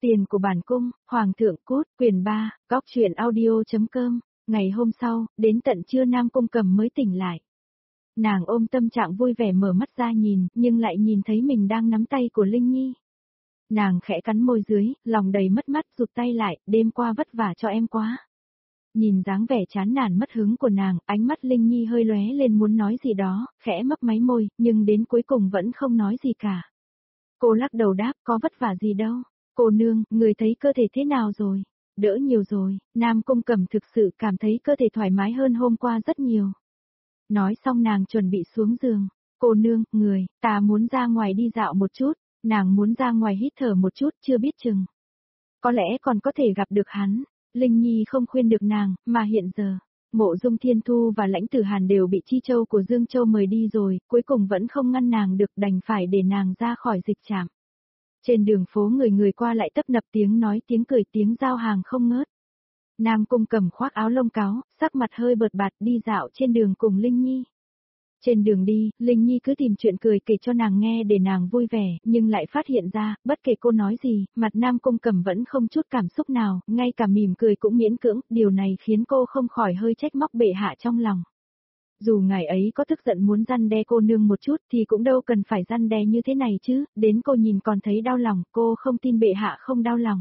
Tiền của bản cung, Hoàng thượng cút, quyền 3, góc truyện audio.com. Ngày hôm sau, đến tận trưa Nam Cung Cầm mới tỉnh lại. Nàng ôm tâm trạng vui vẻ mở mắt ra nhìn, nhưng lại nhìn thấy mình đang nắm tay của Linh Nhi. Nàng khẽ cắn môi dưới, lòng đầy mất mát rụt tay lại, đêm qua vất vả cho em quá. Nhìn dáng vẻ chán nản mất hứng của nàng, ánh mắt Linh Nhi hơi lóe lên muốn nói gì đó, khẽ mấp máy môi, nhưng đến cuối cùng vẫn không nói gì cả. Cô lắc đầu đáp, có vất vả gì đâu. Cô nương, người thấy cơ thể thế nào rồi? Đỡ nhiều rồi, Nam Cung Cẩm thực sự cảm thấy cơ thể thoải mái hơn hôm qua rất nhiều. Nói xong nàng chuẩn bị xuống giường. Cô nương, ta muốn ra ngoài đi dạo một chút, nàng muốn ra ngoài hít thở một chút chưa biết chừng. Có lẽ còn có thể gặp được hắn. Linh Nhi không khuyên được nàng, mà hiện giờ, Mộ Dung Thiên Thu và Lãnh Tử Hàn đều bị Chi Châu của Dương Châu mời đi rồi, cuối cùng vẫn không ngăn nàng được, đành phải để nàng ra khỏi dịch trạm. Trên đường phố người qua lại tấp nập tiếng nói tiếng cười tiếng giao hàng không ngớt. Nam Cung Cầm khoác áo lông cáo, sắc mặt hơi bợt bạt đi dạo trên đường cùng Linh Nhi. Trên đường đi, Linh Nhi cứ tìm chuyện cười kể cho nàng nghe để nàng vui vẻ, nhưng lại phát hiện ra, bất kể cô nói gì, mặt Nam Cung Cầm vẫn không chút cảm xúc nào, ngay cả mỉm cười cũng miễn cưỡng, điều này khiến cô không khỏi hơi trách móc bệ hạ trong lòng. Dù ngài ấy có tức giận muốn răn đe cô nương một chút thì cũng đâu cần phải răn đe như thế này chứ, đến cô nhìn còn thấy đau lòng, cô không tin bệ hạ không đau lòng.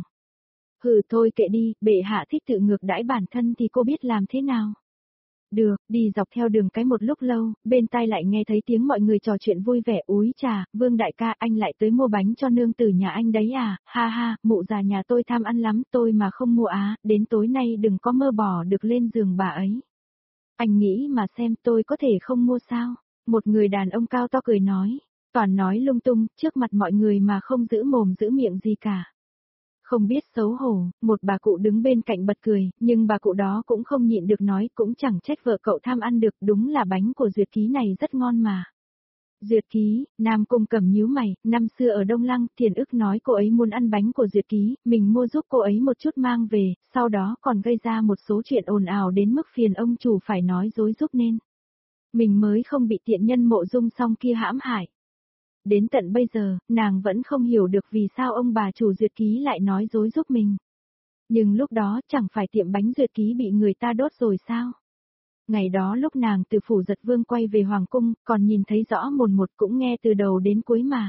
Hừ thôi kệ đi, bệ hạ thích tự ngược đãi bản thân thì cô biết làm thế nào. Được, đi dọc theo đường cái một lúc lâu, bên tai lại nghe thấy tiếng mọi người trò chuyện vui vẻ. Úi trà, Vương đại ca, anh lại tới mua bánh cho nương tử nhà anh đấy à, ha ha, mụ già nhà tôi tham ăn lắm, tôi mà không mua á, đến tối nay đừng có mơ bỏ được lên giường bà ấy. Anh nghĩ mà xem tôi có thể không mua sao? Một người đàn ông cao to cười nói, toàn nói lung tung, trước mặt mọi người mà không giữ mồm giữ miệng gì cả. Không biết xấu hổ, một bà cụ đứng bên cạnh bật cười, nhưng bà cụ đó cũng không nhịn được nói, cũng chẳng trách vợ cậu tham ăn được, đúng là bánh của Duyệt Ký này rất ngon mà. Duyệt Ký, Nam Cung Cầm nhíu mày, năm xưa ở Đông Lăng, Thiền ức nói cô ấy muốn ăn bánh của Duyệt Ký, mình mua giúp cô ấy một chút mang về, sau đó còn gây ra một số chuyện ồn ào đến mức phiền ông chủ phải nói dối giúp nên. Mình mới không bị tiện nhân Mộ Dung Song kia hãm hại. Đến tận bây giờ, nàng vẫn không hiểu được vì sao ông bà chủ Duyệt Ký lại nói dối giúp mình. Nhưng lúc đó chẳng phải tiệm bánh Duyệt Ký bị người ta đốt rồi sao? Ngày đó lúc nàng từ phủ Giật Vương quay về Hoàng Cung, còn nhìn thấy rõ mồn một cũng nghe từ đầu đến cuối mà.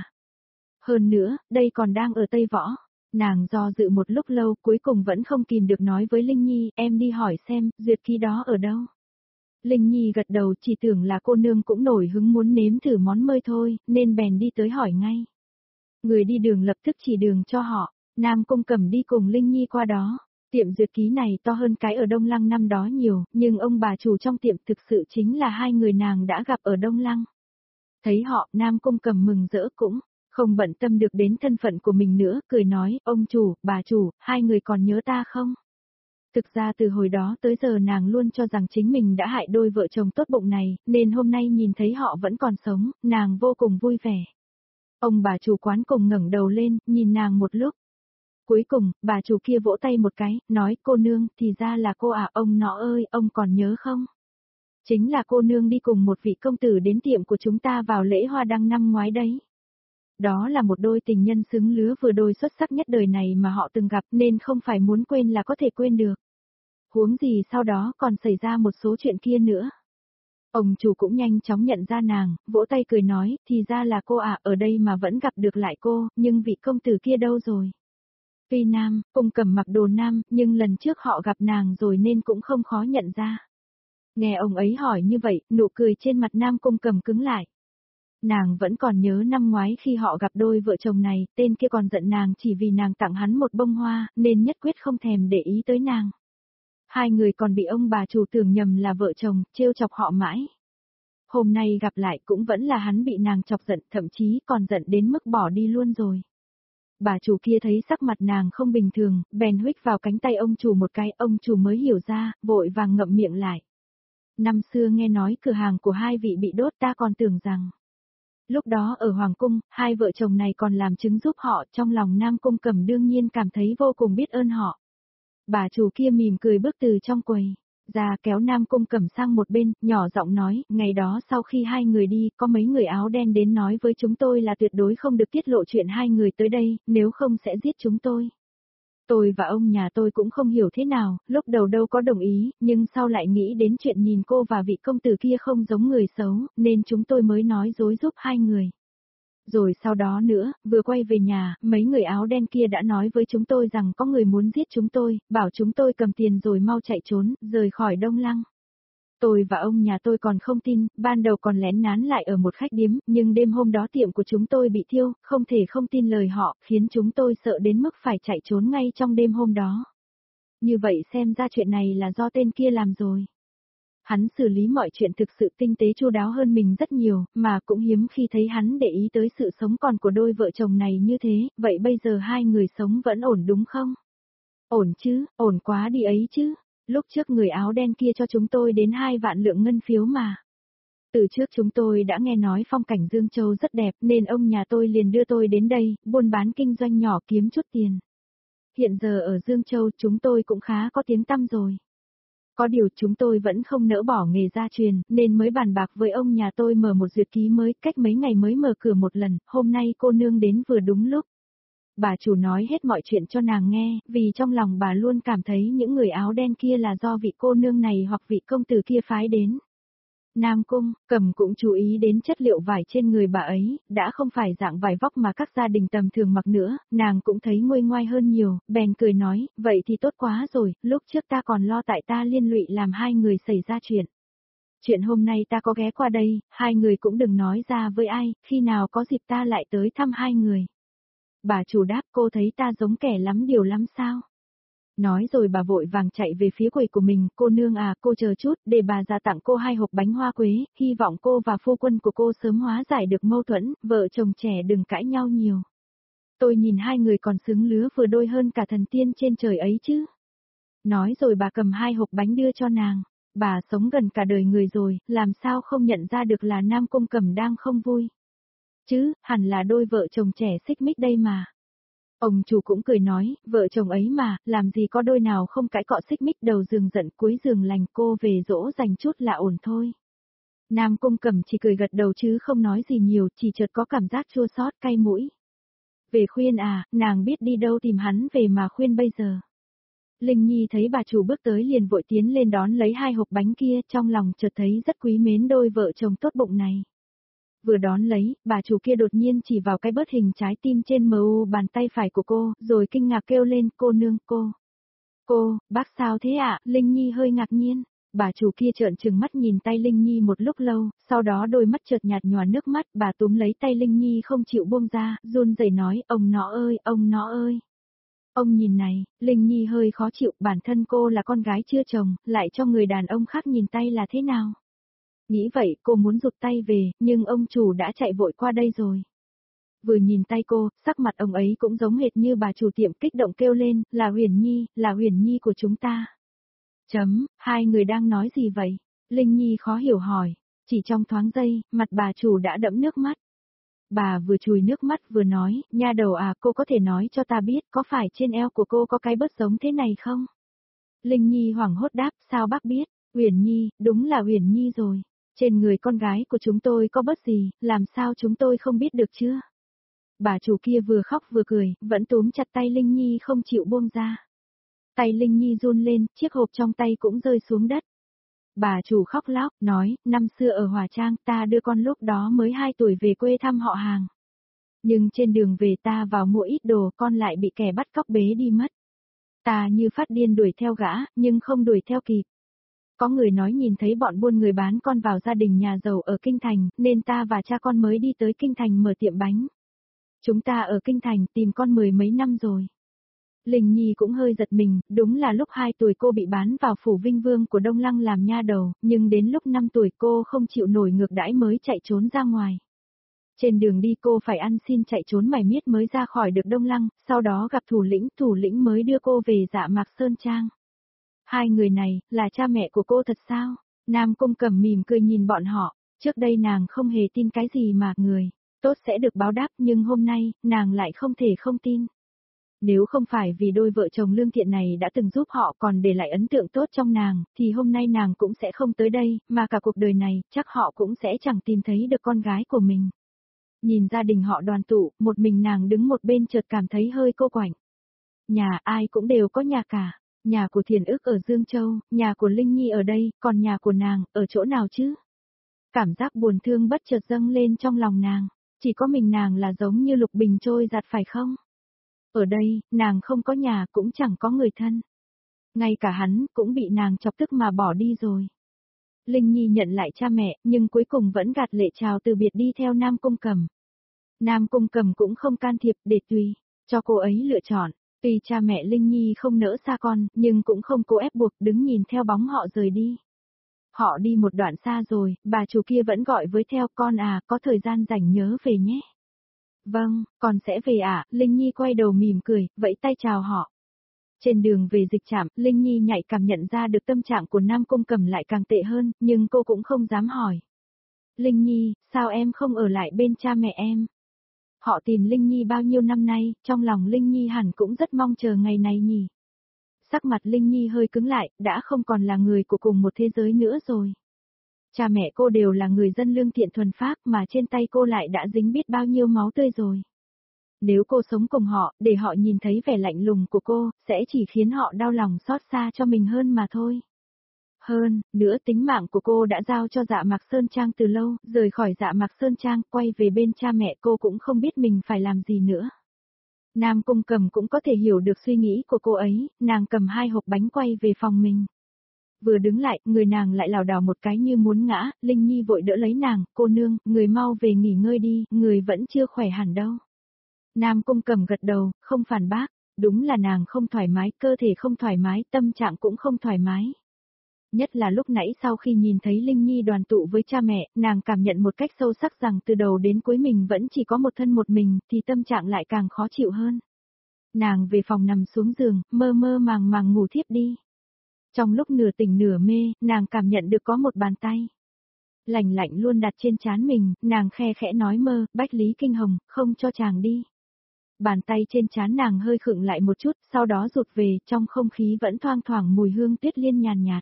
Hơn nữa, đây còn đang ở Tây Võ. Nàng do dự một lúc lâu cuối cùng vẫn không kìm được nói với Linh Nhi, em đi hỏi xem, Duyệt Ký đó ở đâu? Linh Nhi gật đầu chỉ tưởng là cô nương cũng nổi hứng muốn nếm thử món mơi thôi, nên bèn đi tới hỏi ngay. Người đi đường lập tức chỉ đường cho họ, Nam Cung Cầm đi cùng Linh Nhi qua đó. Tiệm Duyệt Ký này to hơn cái ở Đông Lăng năm đó nhiều, nhưng ông bà chủ trong tiệm thực sự chính là hai người nàng đã gặp ở Đông Lăng. Thấy họ, Nam Cung Cầm mừng rỡ cũng không bận tâm được đến thân phận của mình nữa, cười nói, ông chủ, bà chủ, hai người còn nhớ ta không? Thực ra từ hồi đó tới giờ nàng luôn cho rằng chính mình đã hại đôi vợ chồng tốt bụng này, nên hôm nay nhìn thấy họ vẫn còn sống, nàng vô cùng vui vẻ. Ông bà chủ quán cùng ngẩng đầu lên, nhìn nàng một lúc. Cuối cùng, bà chủ kia vỗ tay một cái, nói, cô nương, thì ra là cô à, ông nọ ơi, ông còn nhớ không? Chính là cô nương đi cùng một vị công tử đến tiệm của chúng ta vào lễ hoa đăng năm ngoái đấy. Đó là một đôi tình nhân xứng lứa vừa đôi xuất sắc nhất đời này mà họ từng gặp nên không phải muốn quên là có thể quên được. Huống gì sau đó còn xảy ra một số chuyện kia nữa. Ông chủ cũng nhanh chóng nhận ra nàng, vỗ tay cười nói, thì ra là cô à, ở đây mà vẫn gặp được lại cô, nhưng vị công tử kia đâu rồi? Tuy nam, Cung Cầm mặc đồ nam, nhưng lần trước họ gặp nàng rồi nên cũng không khó nhận ra. Nghe ông ấy hỏi như vậy, nụ cười trên mặt Nam Cung Cầm cứng lại. Nàng vẫn còn nhớ năm ngoái khi họ gặp đôi vợ chồng này, tên kia còn giận nàng chỉ vì nàng tặng hắn một bông hoa, nên nhất quyết không thèm để ý tới nàng. Hai người còn bị ông bà chủ tưởng nhầm là vợ chồng, trêu chọc họ mãi. Hôm nay gặp lại cũng vẫn là hắn bị nàng chọc giận, thậm chí còn giận đến mức bỏ đi luôn rồi. Bà chủ kia thấy sắc mặt nàng không bình thường, bèn huých vào cánh tay ông chủ một cái, ông chủ mới hiểu ra, vội vàng ngậm miệng lại. Năm xưa nghe nói cửa hàng của hai vị bị đốt ta còn tưởng rằng. Lúc đó ở Hoàng Cung, hai vợ chồng này còn làm chứng giúp họ, trong lòng Nam Cung Cầm đương nhiên cảm thấy vô cùng biết ơn họ. Bà chủ kia mỉm cười bước từ trong quầy ra kéo Nam Cung Cầm sang một bên, nhỏ giọng nói, ngày đó sau khi hai người đi, có mấy người áo đen đến nói với chúng tôi là tuyệt đối không được tiết lộ chuyện hai người tới đây, nếu không sẽ giết chúng tôi. Tôi và ông nhà tôi cũng không hiểu thế nào, lúc đầu đâu có đồng ý, nhưng sau lại nghĩ đến chuyện nhìn cô và vị công tử kia không giống người xấu, nên chúng tôi mới nói dối giúp hai người. Rồi sau đó nữa, vừa quay về nhà, mấy người áo đen kia đã nói với chúng tôi rằng có người muốn giết chúng tôi, bảo chúng tôi cầm tiền rồi mau chạy trốn, rời khỏi Đông Lăng. Tôi và ông nhà tôi còn không tin, ban đầu còn lén nán lại ở một khách điếm, nhưng đêm hôm đó tiệm của chúng tôi bị thiêu, không thể không tin lời họ, khiến chúng tôi sợ đến mức phải chạy trốn ngay trong đêm hôm đó. Như vậy xem ra chuyện này là do tên kia làm rồi. Hắn xử lý mọi chuyện thực sự tinh tế chu đáo hơn mình rất nhiều, mà cũng hiếm khi thấy hắn để ý tới sự sống còn của đôi vợ chồng này như thế, vậy bây giờ hai người sống vẫn ổn đúng không? Ổn chứ, ổn quá đi ấy chứ. Lúc trước người áo đen kia cho chúng tôi đến 2 vạn lượng ngân phiếu mà. Từ trước chúng tôi đã nghe nói phong cảnh Dương Châu rất đẹp nên ông nhà tôi liền đưa tôi đến đây, buôn bán kinh doanh nhỏ kiếm chút tiền. Hiện giờ ở Dương Châu chúng tôi cũng khá có tiếng tăm rồi. Có điều chúng tôi vẫn không nỡ bỏ nghề gia truyền, nên mới bàn bạc với ông nhà tôi mở một duyệt ký mới, cách mấy ngày mới mở cửa một lần, hôm nay cô nương đến vừa đúng lúc. Bà chủ nói hết mọi chuyện cho nàng nghe, vì trong lòng bà luôn cảm thấy những người áo đen kia là do vị cô nương này hoặc vị công tử kia phái đến. Nam Cung, Cầm cũng chú ý đến chất liệu vải trên người bà ấy, đã không phải dạng vải vóc mà các gia đình tầm thường mặc nữa, nàng cũng thấy nguôi ngoai hơn nhiều, bèn cười nói, vậy thì tốt quá rồi, lúc trước ta còn lo tại ta liên lụy làm hai người xảy ra chuyện. Chuyện hôm nay ta có ghé qua đây, hai người cũng đừng nói ra với ai, khi nào có dịp ta lại tới thăm hai người. Bà chủ đáp cô thấy ta giống kẻ lắm điều lắm sao? Nói rồi bà vội vàng chạy về phía quầy của mình, cô nương à, cô chờ chút, để bà ra tặng cô 2 hộp bánh hoa quế, hy vọng cô và phu quân của cô sớm hóa giải được mâu thuẫn, vợ chồng trẻ đừng cãi nhau nhiều. Tôi nhìn hai người còn xứng lứa vừa đôi hơn cả thần tiên trên trời ấy chứ. Nói rồi bà cầm 2 hộp bánh đưa cho nàng. Bà sống gần cả đời người rồi, làm sao không nhận ra được là Nam Cung Cầm đang không vui. Chứ, hẳn là đôi vợ chồng trẻ xích mích đây mà. Ông chủ cũng cười nói, vợ chồng ấy mà, làm gì có đôi nào không cãi cọ xích mích đầu giường giận cuối giường lành, cô về dỗ dành chút là ổn thôi. Nam Cung Cẩm chỉ cười gật đầu chứ không nói gì nhiều, chỉ chợt có cảm giác chua xót cay mũi. Về khuyên à, nàng biết đi đâu tìm hắn về mà khuyên bây giờ. Linh Nhi thấy bà chủ bước tới liền vội tiến lên đón lấy 2 hộp bánh kia, trong lòng chợt thấy rất quý mến đôi vợ chồng tốt bụng này. Vừa đón lấy, bà chủ kia đột nhiên chỉ vào cái bớt hình trái tim trên mu bàn tay phải của cô, rồi kinh ngạc kêu lên, cô nương, cô. Cô, bác sao thế ạ? Linh Nhi hơi ngạc nhiên. Bà chủ kia trợn trừng mắt nhìn tay Linh Nhi một lúc lâu, sau đó đôi mắt chợt nhạt nhòa nước mắt, bà túm lấy tay Linh Nhi không chịu buông ra, run rẩy nói, ông nó ơi, ông nó ơi. Ông nhìn này, Linh Nhi hơi khó chịu, bản thân cô là con gái chưa chồng, lại cho người đàn ông khác nhìn tay là thế nào? Nghĩ vậy cô muốn rụt tay về, nhưng ông chủ đã chạy vội qua đây rồi. Vừa nhìn tay cô, sắc mặt ông ấy cũng giống hệt như bà chủ tiệm kích động kêu lên, là Huyền Nhi của chúng ta. Hai người đang nói gì vậy? Linh Nhi khó hiểu hỏi, chỉ trong thoáng giây, mặt bà chủ đã đẫm nước mắt. Bà vừa chùi nước mắt vừa nói, nha đầu à, cô có thể nói cho ta biết có phải trên eo của cô có cái bớt giống thế này không? Linh Nhi hoảng hốt đáp, sao bác biết? Huyền Nhi, đúng là Huyền Nhi rồi. Trên người con gái của chúng tôi có bớt gì, làm sao chúng tôi không biết được chưa? Bà chủ kia vừa khóc vừa cười, vẫn túm chặt tay Linh Nhi không chịu buông ra. Tay Linh Nhi run lên, chiếc hộp trong tay cũng rơi xuống đất. Bà chủ khóc lóc, nói, năm xưa ở Hòa Trang ta đưa con lúc đó mới 2 tuổi về quê thăm họ hàng. Nhưng trên đường về ta vào mua ít đồ, con lại bị kẻ bắt cóc bế đi mất. Ta như phát điên đuổi theo gã, nhưng không đuổi theo kịp. Có người nói nhìn thấy bọn buôn người bán con vào gia đình nhà giàu ở Kinh Thành, nên ta và cha con mới đi tới Kinh Thành mở tiệm bánh. Chúng ta ở Kinh Thành tìm con 10 mấy năm rồi. Linh Nhi cũng hơi giật mình, đúng là lúc 2 tuổi cô bị bán vào phủ Vinh Vương của Đông Lăng làm nha đầu, nhưng đến lúc 5 tuổi cô không chịu nổi ngược đãi mới chạy trốn ra ngoài. Trên đường đi cô phải ăn xin chạy trốn mải miết mới ra khỏi được Đông Lăng, sau đó gặp thủ lĩnh mới đưa cô về Dạ Mạc Sơn Trang. Hai người này, là cha mẹ của cô thật sao? Nam Cung Cẩm mỉm cười nhìn bọn họ, trước đây nàng không hề tin cái gì mà người tốt sẽ được báo đáp, nhưng hôm nay, nàng lại không thể không tin. Nếu không phải vì đôi vợ chồng lương thiện này đã từng giúp họ còn để lại ấn tượng tốt trong nàng, thì hôm nay nàng cũng sẽ không tới đây, mà cả cuộc đời này, chắc họ cũng sẽ chẳng tìm thấy được con gái của mình. Nhìn gia đình họ đoàn tụ, một mình nàng đứng một bên chợt cảm thấy hơi cô quạnh. Nhà ai cũng đều có nhà cả. Nhà của Thiền Ức ở Dương Châu, nhà của Linh Nhi ở đây, còn nhà của nàng, ở chỗ nào chứ? Cảm giác buồn thương bất chợt dâng lên trong lòng nàng. Chỉ có mình nàng là giống như lục bình trôi giạt phải không? Ở đây, nàng không có nhà cũng chẳng có người thân. Ngay cả hắn cũng bị nàng chọc tức mà bỏ đi rồi. Linh Nhi nhận lại cha mẹ, nhưng cuối cùng vẫn gạt lệ chào từ biệt đi theo Nam Cung Cầm. Nam Cung Cầm cũng không can thiệp để tùy, cho cô ấy lựa chọn. Tuy cha mẹ Linh Nhi không nỡ xa con, nhưng cũng không cố ép buộc đứng nhìn theo bóng họ rời đi. Họ đi một đoạn xa rồi, bà chủ kia vẫn gọi với theo con à, có thời gian rảnh nhớ về nhé. Vâng, con sẽ về ạ, Linh Nhi quay đầu mỉm cười, vẫy tay chào họ. Trên đường về dịch trạm, Linh Nhi nhạy cảm nhận ra được tâm trạng của Nam Cung Cầm lại càng tệ hơn, nhưng cô cũng không dám hỏi. Linh Nhi, sao em không ở lại bên cha mẹ em? Họ tìm Linh Nhi bao nhiêu năm nay, trong lòng Linh Nhi hẳn cũng rất mong chờ ngày này nhỉ. Sắc mặt Linh Nhi hơi cứng lại, đã không còn là người của cùng một thế giới nữa rồi. Cha mẹ cô đều là người dân lương thiện thuần phác mà trên tay cô lại đã dính biết bao nhiêu máu tươi rồi. Nếu cô sống cùng họ, để họ nhìn thấy vẻ lạnh lùng của cô, sẽ chỉ khiến họ đau lòng xót xa cho mình hơn mà thôi. Hơn, nữa tính mạng của cô đã giao cho Dạ Mạc Sơn Trang từ lâu, rời khỏi Dạ Mạc Sơn Trang, quay về bên cha mẹ cô cũng không biết mình phải làm gì nữa. Nam Cung Cầm cũng có thể hiểu được suy nghĩ của cô ấy, nàng cầm 2 hộp bánh quay về phòng mình. Vừa đứng lại, người nàng lại lảo đảo một cái như muốn ngã, Linh Nhi vội đỡ lấy nàng, cô nương, người mau về nghỉ ngơi đi, người vẫn chưa khỏe hẳn đâu. Nam Cung Cầm gật đầu, không phản bác, đúng là nàng không thoải mái, cơ thể không thoải mái, tâm trạng cũng không thoải mái. Nhất là lúc nãy sau khi nhìn thấy Linh Nhi đoàn tụ với cha mẹ, nàng cảm nhận một cách sâu sắc rằng từ đầu đến cuối mình vẫn chỉ có một thân một mình, thì tâm trạng lại càng khó chịu hơn. Nàng về phòng nằm xuống giường, mơ mơ màng màng ngủ thiếp đi. Trong lúc nửa tỉnh nửa mê, nàng cảm nhận được có một bàn tay lạnh lạnh luôn đặt trên trán mình, nàng khe khẽ nói mơ, Bách Lý Kinh Hồng, không cho chàng đi. Bàn tay trên trán nàng hơi khựng lại một chút, sau đó rụt về, trong không khí vẫn thoang thoảng mùi hương tuyết liên nhàn nhạt.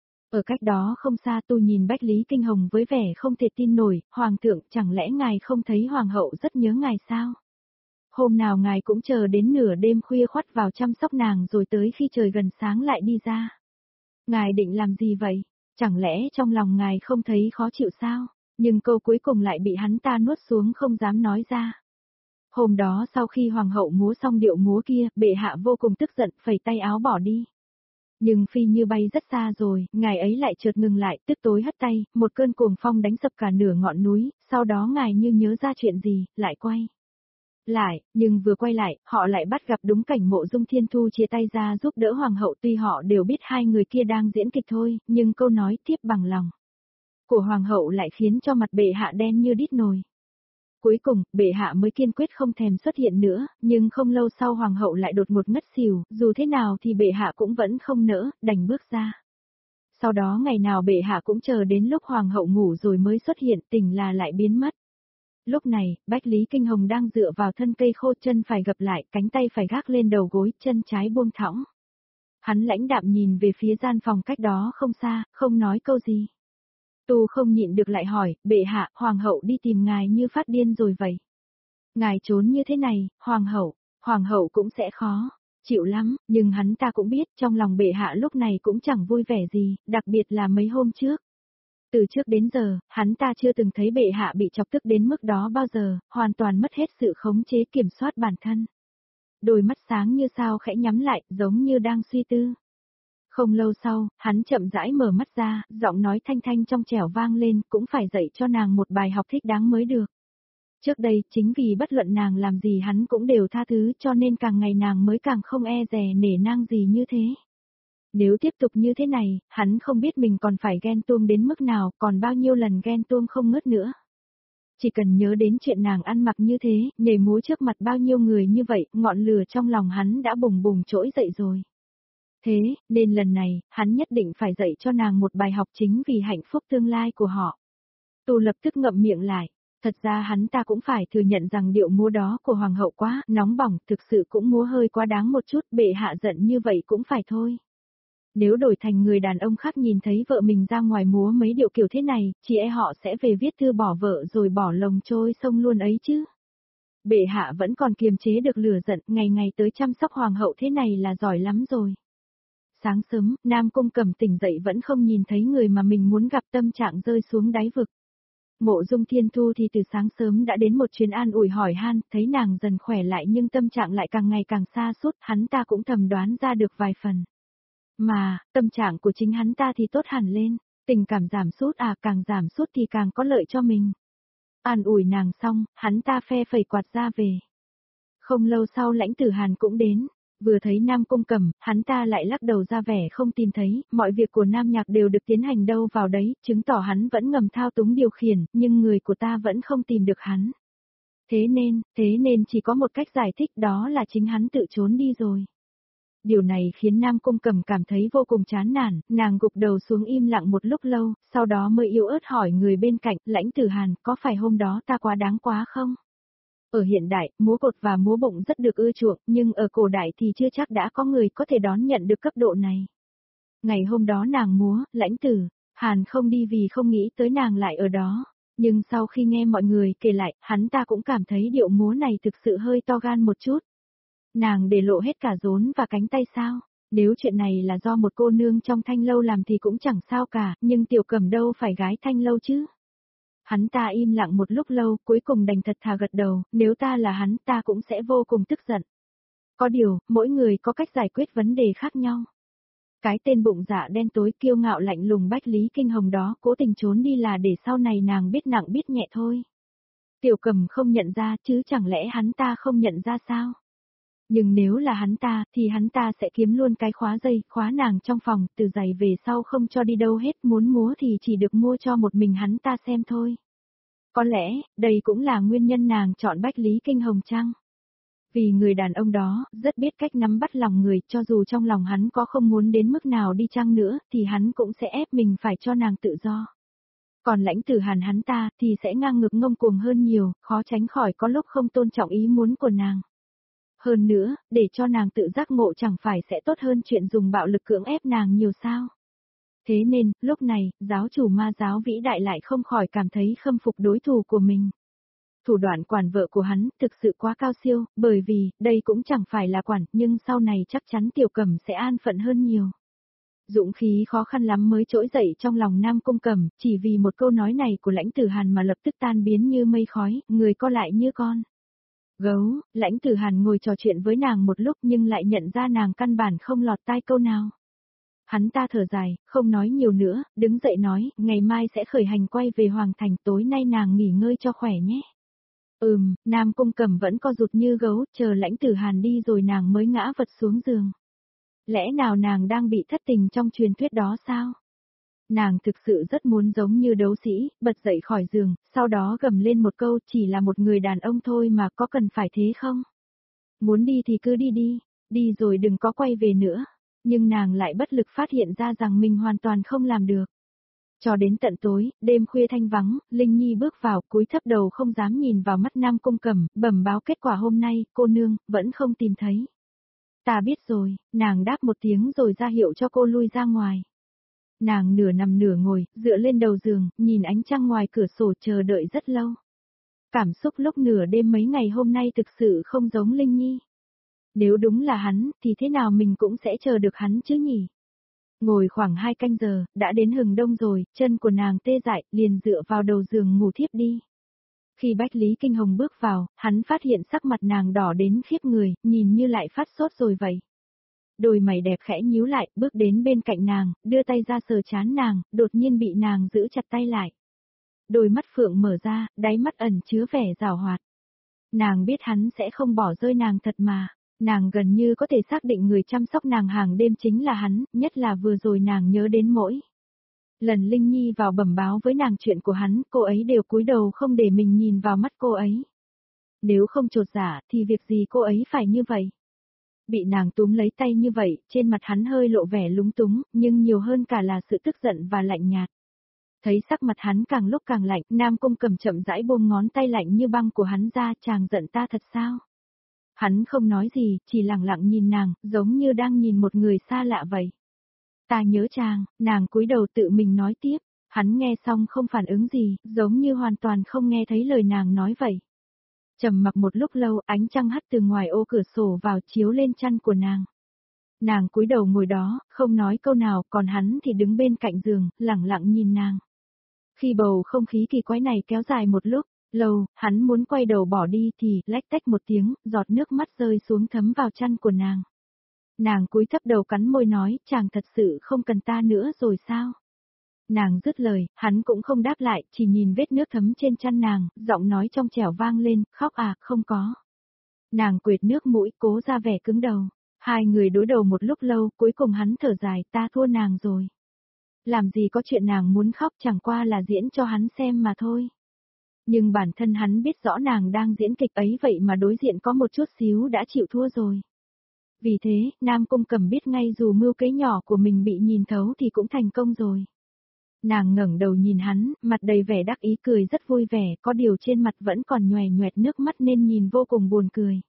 Ở cách đó không xa Tu nhìn Bách Lý Kinh Hồng với vẻ không thể tin nổi, Hoàng thượng, chẳng lẽ ngài không thấy Hoàng hậu rất nhớ ngài sao? Hôm nào ngài cũng chờ đến nửa đêm khuya khoắt vào chăm sóc nàng rồi tới khi trời gần sáng lại đi ra. Ngài định làm gì vậy? Chẳng lẽ trong lòng ngài không thấy khó chịu sao? Nhưng câu cuối cùng lại bị hắn ta nuốt xuống không dám nói ra. Hôm đó sau khi Hoàng hậu múa xong điệu múa kia, bệ hạ vô cùng tức giận, phẩy tay áo bỏ đi. Nhưng phi như bay rất xa rồi, ngài ấy lại chợt ngừng lại, tức tối hất tay, một cơn cuồng phong đánh sập cả nửa ngọn núi, sau đó ngài như nhớ ra chuyện gì, lại quay lại, nhưng vừa quay lại, họ lại bắt gặp đúng cảnh Mộ Dung Thiên Thu chia tay ra giúp đỡ Hoàng hậu, tuy họ đều biết hai người kia đang diễn kịch thôi, nhưng câu nói tiếp bằng lòng của Hoàng hậu lại khiến cho mặt bệ hạ đen như đít nồi. Cuối cùng, bệ hạ mới kiên quyết không thèm xuất hiện nữa, nhưng không lâu sau Hoàng hậu lại đột ngột ngất xỉu, dù thế nào thì bệ hạ cũng vẫn không nỡ, đành bước ra. Sau đó ngày nào bệ hạ cũng chờ đến lúc Hoàng hậu ngủ rồi mới xuất hiện, tỉnh là lại biến mất. Lúc này, Bách Lý Kinh Hồng đang dựa vào thân cây khô, chân phải gập lại, cánh tay phải gác lên đầu gối, chân trái buông thõng. Hắn lãnh đạm nhìn về phía gian phòng cách đó không xa, không nói câu gì. Tu không nhịn được lại hỏi, bệ hạ, Hoàng hậu đi tìm ngài như phát điên rồi vậy. Ngài trốn như thế này, Hoàng hậu cũng sẽ khó chịu lắm, nhưng hắn ta cũng biết trong lòng bệ hạ lúc này cũng chẳng vui vẻ gì, đặc biệt là mấy hôm trước. Từ trước đến giờ, hắn ta chưa từng thấy bệ hạ bị chọc tức đến mức đó bao giờ, hoàn toàn mất hết sự khống chế kiểm soát bản thân. Đôi mắt sáng như sao khẽ nhắm lại, giống như đang suy tư. Không lâu sau, hắn chậm rãi mở mắt ra, giọng nói thanh thanh trong trẻo vang lên, cũng phải dạy cho nàng một bài học thích đáng mới được. Trước đây, chính vì bất luận nàng làm gì hắn cũng đều tha thứ, cho nên càng ngày nàng mới càng không e dè nể nang gì như thế. Nếu tiếp tục như thế này, hắn không biết mình còn phải ghen tuông đến mức nào, còn bao nhiêu lần ghen tuông không ngớt nữa. Chỉ cần nhớ đến chuyện nàng ăn mặc như thế, nhảy múa trước mặt bao nhiêu người như vậy, ngọn lửa trong lòng hắn đã bùng bùng trỗi dậy rồi. Thế, nên lần này, hắn nhất định phải dạy cho nàng một bài học chính vì hạnh phúc tương lai của họ. Tu lập tức ngậm miệng lại. Thật ra hắn ta cũng phải thừa nhận rằng điệu múa đó của Hoàng hậu quá nóng bỏng, thực sự cũng múa hơi quá đáng một chút, bệ hạ giận như vậy cũng phải thôi. Nếu đổi thành người đàn ông khác nhìn thấy vợ mình ra ngoài múa mấy điệu kiểu thế này, chỉ e họ sẽ về viết thư bỏ vợ rồi bỏ lồng trôi sông luôn ấy chứ. Bệ hạ vẫn còn kiềm chế được lửa giận, ngày ngày tới chăm sóc hoàng hậu thế này là giỏi lắm rồi. Sáng sớm, Nam Cung Cẩm tỉnh dậy vẫn không nhìn thấy người mà mình muốn gặp, tâm trạng rơi xuống đáy vực. Mộ Dung Thiên Thu thì từ sáng sớm đã đến một chuyến an ủi hỏi han, thấy nàng dần khỏe lại nhưng tâm trạng lại càng ngày càng xa sút, hắn ta cũng thầm đoán ra được vài phần. Mà, tâm trạng của chính hắn ta thì tốt hẳn lên, tình cảm giảm sút càng giảm sút thì càng có lợi cho mình. An ủi nàng xong, hắn ta phe phẩy quạt ra về. Không lâu sau Lãnh Tử Hàn cũng đến, vừa thấy Nam Cung Cẩm, hắn ta lại lắc đầu ra vẻ không tìm thấy, mọi việc của Nam Nhạc đều được tiến hành đâu vào đấy, chứng tỏ hắn vẫn ngầm thao túng điều khiển, nhưng người của ta vẫn không tìm được hắn. Thế nên chỉ có một cách giải thích, đó là chính hắn tự trốn đi rồi. Điều này khiến Nam Cung Cẩm cảm thấy vô cùng chán nản, nàng gục đầu xuống im lặng một lúc lâu, sau đó mới yếu ớt hỏi người bên cạnh, Lãnh Tử Hàn, có phải hôm đó ta quá đáng quá không? Ở hiện đại, múa cột và múa bụng rất được ưa chuộng, nhưng ở cổ đại thì chưa chắc đã có người có thể đón nhận được cấp độ này. Ngày hôm đó nàng múa, Lãnh Tử Hàn không đi vì không nghĩ tới nàng lại ở đó. Nhưng sau khi nghe mọi người kể lại, hắn ta cũng cảm thấy điệu múa này thực sự hơi to gan một chút. Nàng để lộ hết cả rốn và cánh tay sao? Nếu chuyện này là do một cô nương trong Thanh Lâu làm thì cũng chẳng sao cả, nhưng Tiểu Cẩm đâu phải gái Thanh Lâu chứ. Hắn ta im lặng một lúc lâu, cuối cùng đành thật thà gật đầu, nếu ta là hắn ta cũng sẽ vô cùng tức giận. Có điều, mỗi người có cách giải quyết vấn đề khác nhau. Cái tên bụng dạ đen tối kiêu ngạo lạnh lùng Bách Lý Kinh Hồng đó cố tình trốn đi là để sau này nàng biết nặng biết nhẹ thôi. Tiểu Cẩm không nhận ra chứ chẳng lẽ hắn ta không nhận ra sao? Nhưng nếu là hắn ta, thì hắn ta sẽ kiếm luôn cái khóa dây, khóa nàng trong phòng, từ giày về sau không cho đi đâu hết, muốn múa thì chỉ được mua cho một mình hắn ta xem thôi. Có lẽ, đây cũng là nguyên nhân nàng chọn Bách Lý Kinh Hồng chăng? Vì người đàn ông đó, rất biết cách nắm bắt lòng người, cho dù trong lòng hắn có không muốn đến mức nào đi chăng nữa, thì hắn cũng sẽ ép mình phải cho nàng tự do. Còn Lãnh Tử Hàn hắn ta, thì sẽ ngang ngược ngông cuồng hơn nhiều, khó tránh khỏi có lúc không tôn trọng ý muốn của nàng. Hơn nữa, để cho nàng tự giác ngộ chẳng phải sẽ tốt hơn chuyện dùng bạo lực cưỡng ép nàng nhiều sao. Thế nên, lúc này, giáo chủ Ma giáo vĩ đại lại không khỏi cảm thấy khâm phục đối thủ của mình. Thủ đoạn quản vợ của hắn thực sự quá cao siêu, bởi vì, đây cũng chẳng phải là quản, nhưng sau này chắc chắn Tiểu Cẩm sẽ an phận hơn nhiều. Dũng khí khó khăn lắm mới trỗi dậy trong lòng Nam Cung Cẩm, chỉ vì một câu nói này của Lãnh Tử Hàn mà lập tức tan biến như mây khói, người co lại như con gấu. Lãnh Tử Hàn ngồi trò chuyện với nàng một lúc nhưng lại nhận ra nàng căn bản không lọt tai câu nào. Hắn ta thở dài, không nói nhiều nữa, đứng dậy nói, ngày mai sẽ khởi hành quay về Hoàng Thành, tối nay nàng nghỉ ngơi cho khỏe nhé. Nam Cung Cẩm vẫn co rụt như gấu, chờ Lãnh Tử Hàn đi rồi nàng mới ngã vật xuống giường. Lẽ nào nàng đang bị thất tình trong truyền thuyết đó sao? Nàng thực sự rất muốn giống như đấu sĩ, bật dậy khỏi giường, sau đó gầm lên một câu, chỉ là một người đàn ông thôi mà có cần phải thế không? Muốn đi thì cứ đi đi, đi rồi đừng có quay về nữa. Nhưng nàng lại bất lực phát hiện ra rằng mình hoàn toàn không làm được. Cho đến tận tối, đêm khuya thanh vắng, Linh Nhi bước vào, cúi thấp đầu không dám nhìn vào mắt Nam Cung Cẩm, bẩm báo kết quả hôm nay, cô nương, vẫn không tìm thấy. Ta biết rồi, nàng đáp một tiếng rồi ra hiệu cho cô lui ra ngoài. Nàng nửa nằm nửa ngồi, dựa lên đầu giường, nhìn ánh trăng ngoài cửa sổ chờ đợi rất lâu. Cảm xúc lúc nửa đêm mấy ngày hôm nay thực sự không giống Linh Nhi. Nếu đúng là hắn, thì thế nào mình cũng sẽ chờ được hắn chứ nhỉ? Ngồi khoảng 2 canh giờ, đã đến hừng đông rồi, chân của nàng tê dại, liền dựa vào đầu giường ngủ thiếp đi. Khi Bách Lý Kinh Hồng bước vào, hắn phát hiện sắc mặt nàng đỏ đến khiếp người, nhìn như lại phát sốt rồi vậy. Đôi mày đẹp khẽ nhíu lại, bước đến bên cạnh nàng, đưa tay ra sờ trán nàng, đột nhiên bị nàng giữ chặt tay lại. Đôi mắt phượng mở ra, đáy mắt ẩn chứa vẻ giảo hoạt. Nàng biết hắn sẽ không bỏ rơi nàng thật mà. Nàng gần như có thể xác định người chăm sóc nàng hàng đêm chính là hắn, nhất là vừa rồi nàng nhớ đến mỗi lần Linh Nhi vào bẩm báo với nàng chuyện của hắn, cô ấy đều cúi đầu không để mình nhìn vào mắt cô ấy. Nếu không chột dạ thì việc gì cô ấy phải như vậy? Bị nàng túm lấy tay như vậy, trên mặt hắn hơi lộ vẻ lúng túng, nhưng nhiều hơn cả là sự tức giận và lạnh nhạt. Thấy sắc mặt hắn càng lúc càng lạnh, Nam Cung Cẩm chậm rãi buông ngón tay lạnh như băng của hắn ra, chàng giận ta thật sao? Hắn không nói gì, chỉ lặng lặng nhìn nàng, giống như đang nhìn một người xa lạ vậy. Ta nhớ chàng, nàng cúi đầu tự mình nói tiếp, hắn nghe xong không phản ứng gì, giống như hoàn toàn không nghe thấy lời nàng nói vậy. Trầm mặc một lúc lâu, ánh trăng hắt từ ngoài ô cửa sổ vào chiếu lên chăn của nàng. Nàng cúi đầu ngồi đó, không nói câu nào, còn hắn thì đứng bên cạnh giường, lẳng lặng nhìn nàng. Khi bầu không khí kỳ quái này kéo dài một lúc, lâu, hắn muốn quay đầu bỏ đi thì, lách tách một tiếng, giọt nước mắt rơi xuống thấm vào chăn của nàng. Nàng cúi thấp đầu cắn môi nói, chàng thật sự không cần ta nữa rồi sao? Nàng dứt lời, hắn cũng không đáp lại, chỉ nhìn vết nước thấm trên chăn nàng, giọng nói trong trẻo vang lên, khóc à, không có. Nàng quệt nước mũi, cố ra vẻ cứng đầu. Hai người đối đầu một lúc lâu, cuối cùng hắn thở dài, ta thua nàng rồi. Làm gì có chuyện nàng muốn khóc, chẳng qua là diễn cho hắn xem mà thôi. Nhưng bản thân hắn biết rõ nàng đang diễn kịch ấy, vậy mà đối diện có một chút xíu đã chịu thua rồi. Vì thế, Nam Cung Cẩm biết ngay dù mưu kế nhỏ của mình bị nhìn thấu thì cũng thành công rồi. Nàng ngẩng đầu nhìn hắn, mặt đầy vẻ đắc ý, cười rất vui vẻ, có điều trên mặt vẫn còn nhòe nhoẹt nước mắt nên nhìn vô cùng buồn cười.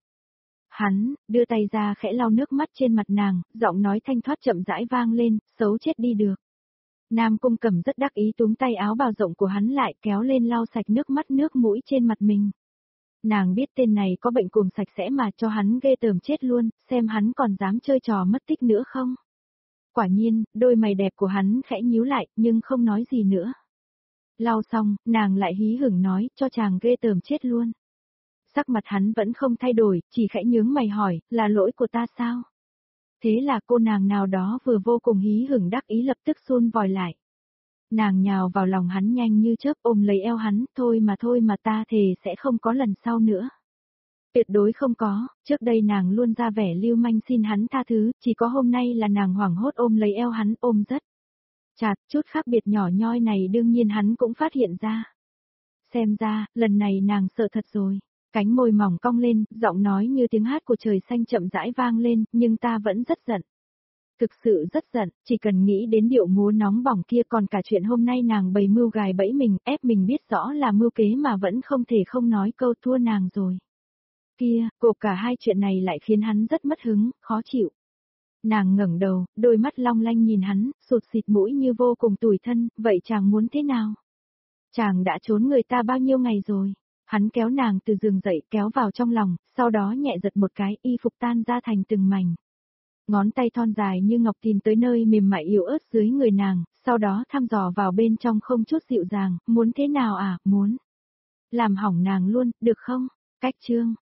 Hắn, đưa tay ra khẽ lau nước mắt trên mặt nàng, giọng nói thanh thoát chậm rãi vang lên, xấu chết đi được. Nam Cung Cẩm rất đắc ý túm tay áo bào rộng của hắn lại, kéo lên lau sạch nước mắt nước mũi trên mặt mình. Nàng biết tên này có bệnh cuồng sạch sẽ mà, cho hắn ghê tởm chết luôn, xem hắn còn dám chơi trò mất tích nữa không. Quả nhiên, đôi mày đẹp của hắn khẽ nhíu lại, nhưng không nói gì nữa. Lau xong, nàng lại hí hửng nói, cho chàng ghê tởm chết luôn. Sắc mặt hắn vẫn không thay đổi, chỉ khẽ nhướng mày hỏi, là lỗi của ta sao? Thế là cô nàng nào đó vừa vô cùng hí hửng đắc ý lập tức xun vòi lại. Nàng nhào vào lòng hắn nhanh như chớp, ôm lấy eo hắn, thôi mà ta thề sẽ không có lần sau nữa. Tuyệt đối không có, trước đây nàng luôn ra vẻ lưu manh xin hắn tha thứ, chỉ có hôm nay là nàng hoảng hốt ôm lấy eo hắn, ôm rất chặt, chút khác biệt nhỏ nhoi này đương nhiên hắn cũng phát hiện ra. Xem ra, lần này nàng sợ thật rồi. Cánh môi mỏng cong lên, giọng nói như tiếng hát của trời xanh chậm rãi vang lên, nhưng ta vẫn rất giận. Thực sự rất giận, chỉ cần nghĩ đến điệu múa nóng bỏng kia, còn cả chuyện hôm nay nàng bày mưu gài bẫy mình, ép mình biết rõ là mưu kế mà vẫn không thể không nói câu thua nàng rồi. Kia, gộp cả hai chuyện này lại khiến hắn rất mất hứng, khó chịu. Nàng ngẩng đầu, đôi mắt long lanh nhìn hắn, sụt xịt mũi như vô cùng tủi thân, vậy chàng muốn thế nào? Chàng đã trốn người ta bao nhiêu ngày rồi? Hắn kéo nàng từ giường dậy, kéo vào trong lòng, sau đó nhẹ giật một cái, y phục tan ra thành từng mảnh. Ngón tay thon dài như ngọc tìm tới nơi mềm mại yếu ớt dưới người nàng, sau đó thăm dò vào bên trong không chút dịu dàng, muốn thế nào à, muốn làm hỏng nàng luôn, được không? Cách chương